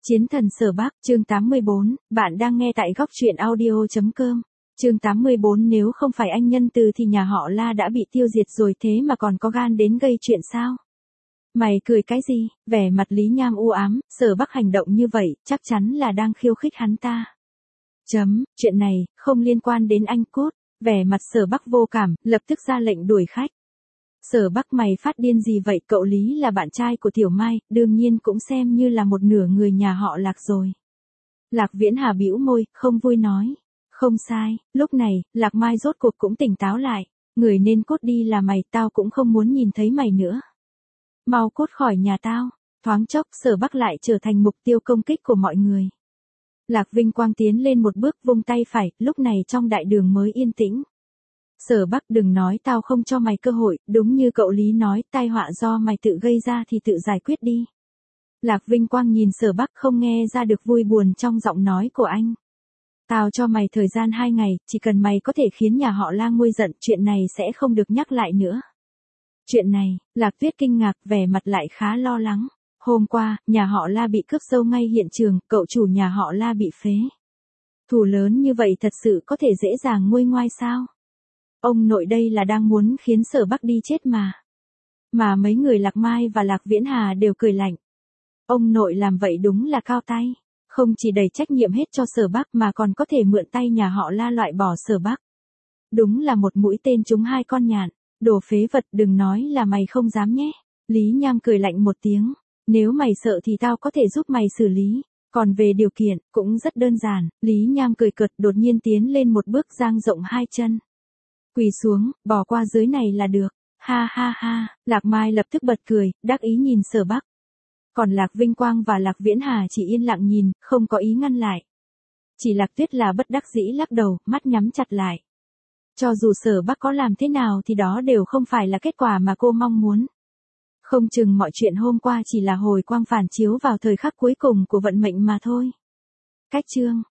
Chiến thần Sở Bắc, chương 84, bạn đang nghe tại góc truyện audio.com. Chương 84 nếu không phải anh nhân từ thì nhà họ La đã bị tiêu diệt rồi thế mà còn có gan đến gây chuyện sao? Mày cười cái gì? Vẻ mặt Lý Nham u ám, Sở Bắc hành động như vậy, chắc chắn là đang khiêu khích hắn ta. Chuyện này, không liên quan đến anh Cốt. Vẻ mặt Sở Bắc vô cảm, lập tức ra lệnh đuổi khách. Sở Bắc mày phát điên gì vậy? Cậu Lý là bạn trai của Tiểu Mai, đương nhiên cũng xem như là một nửa người nhà họ Lạc rồi. Lạc Viễn Hà bĩu môi, không vui nói. Không sai, lúc này, Lạc Mai rốt cuộc cũng tỉnh táo lại. Người nên cốt đi là mày, tao cũng không muốn nhìn thấy mày nữa. Mau cốt khỏi nhà tao. Thoáng chốc, Sở Bắc lại trở thành mục tiêu công kích của mọi người. Lạc Vinh Quang tiến lên một bước vung tay phải, lúc này trong đại đường mới yên tĩnh. Sở Bắc đừng nói tao không cho mày cơ hội, đúng như cậu Lý nói, tai họa do mày tự gây ra thì tự giải quyết đi. Lạc Vinh Quang nhìn Sở Bắc không nghe ra được vui buồn trong giọng nói của anh. Tao cho mày thời gian 2 ngày, chỉ cần mày có thể khiến nhà họ La nguôi giận, chuyện này sẽ không được nhắc lại nữa. Chuyện này, Lạc Tuyết kinh ngạc, vẻ mặt lại khá lo lắng. Hôm qua, nhà họ La bị cướp sâu ngay hiện trường, cậu chủ nhà họ La bị phế. Thù lớn như vậy thật sự có thể dễ dàng nguôi ngoai sao? Ông nội đây là đang muốn khiến Sở Bắc đi chết mà. Mà mấy người Lạc Mai và Lạc Viễn Hà đều cười lạnh. Ông nội làm vậy đúng là cao tay. Không chỉ đẩy trách nhiệm hết cho Sở Bắc mà còn có thể mượn tay nhà họ La loại bỏ Sở Bắc. Đúng là một mũi tên trúng 2 con nhạn. Đồ phế vật, đừng nói là mày không dám nhé. Lý Nham cười lạnh một tiếng. Nếu mày sợ thì tao có thể giúp mày xử lý. Còn về điều kiện, cũng rất đơn giản. Lý Nham cười cợt, đột nhiên tiến lên một bước, dang rộng 2 chân. Quỳ xuống, bỏ qua dưới này là được. Ha ha ha, Lạc Mai lập tức bật cười, đắc ý nhìn Sở Bắc. Còn Lạc Vinh Quang và Lạc Viễn Hà chỉ yên lặng nhìn, không có ý ngăn lại. Chỉ Lạc Tuyết là bất đắc dĩ lắc đầu, mắt nhắm chặt lại. Cho dù Sở Bắc có làm thế nào thì đó đều không phải là kết quả mà cô mong muốn. Không chừng mọi chuyện hôm qua chỉ là hồi quang phản chiếu vào thời khắc cuối cùng của vận mệnh mà thôi. Cách chương